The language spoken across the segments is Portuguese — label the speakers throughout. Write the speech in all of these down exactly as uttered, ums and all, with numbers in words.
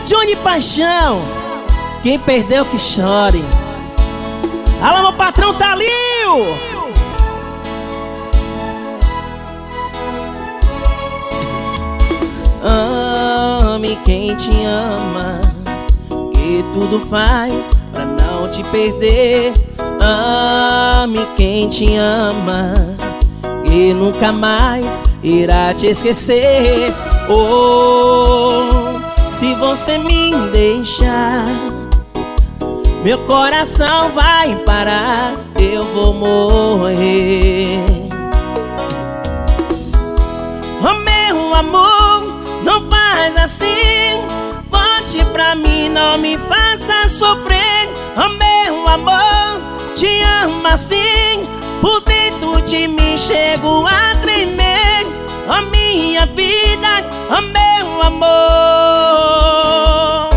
Speaker 1: Johnny Paixão, quem perdeu que chore. Alô, meu patrão Thalio. Ame quem te ama, que tudo faz pra não te perder. Ame quem te ama, que nunca mais irá te esquecer. Oh, se você me deixar, meu coração vai parar, eu vou morrer. Oh, meu amor, não faz assim, volte pra mim, não me faça sofrer. Oh, meu amor, te amo assim, por dentro de mim chego a tremer. Oh, minha vida, oh, meu amor.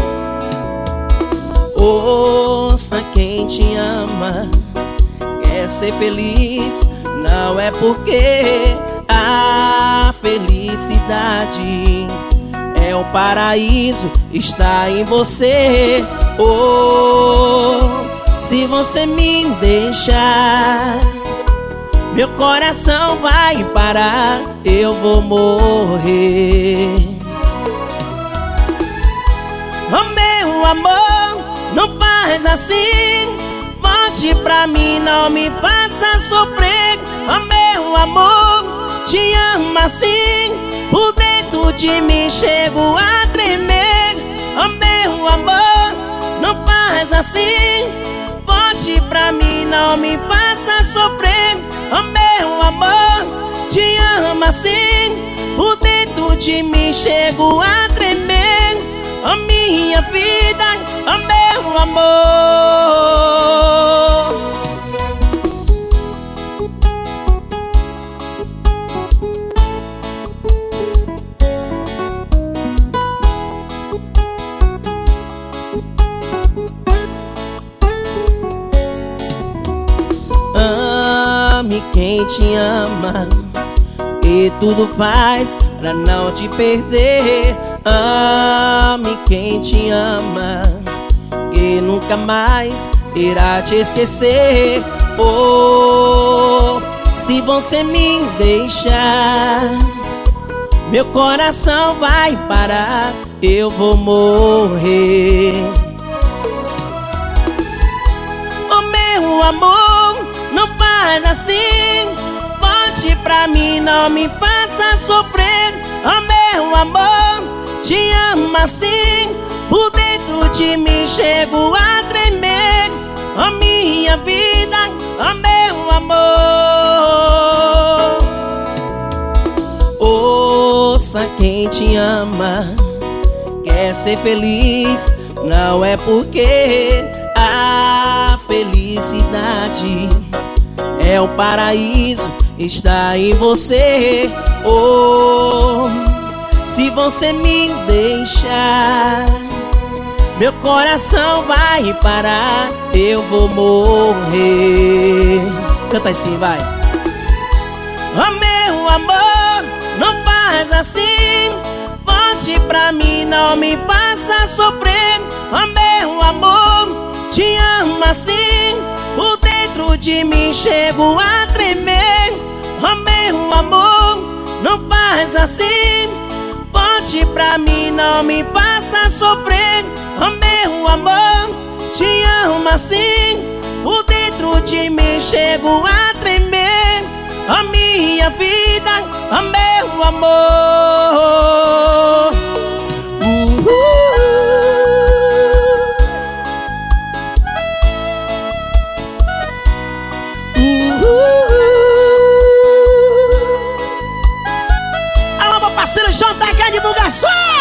Speaker 1: Ouça quem te ama, quer ser feliz, não é porque a felicidade é o paraíso, está em você. Oh, se você me deixar, meu coração vai parar, eu vou morrer. Oh, meu amor, não faz assim, volte pra mim, não me faça sofrer. Oh, meu amor, te amo assim, por dentro de mim chego a tremer. Oh, meu amor, não faz assim, volte pra mim, não me faça sofrer. Oh, meu amor, te amo assim, por dentro de mim chego a tremer. Oh, minha vida, oh, meu amor. Ame quem te ama, e tudo faz pra não te perder. Ame quem te ama, que nunca mais irá te esquecer. Oh, se você me deixar, meu coração vai parar, eu vou morrer. Oh, meu amor, não faz assim, volte pra mim, não me faça sofrer. Oh, meu amor, te amo assim, por dentro de mim chego a tremer. Oh, minha vida, oh, meu amor. Ouça quem te ama, quer ser feliz, não é porque a felicidade é o paraíso, está em você. Oh, se você me deixar, meu coração vai parar, eu vou morrer. Canta assim, vai. Oh, meu amor, não faz assim, volte pra mim, não me faça sofrer. Oh, meu amor, te amo assim, por dentro de mim chego a tremer. Oh, meu amor, não faz assim, volte pra mim, não me faça sofrer. Oh, meu amor, te amo assim, por dentro de mim chego a tremer. Oh, minha vida, oh, meu amor. uh, uh. Alô, meu parceiro J K Divulgações.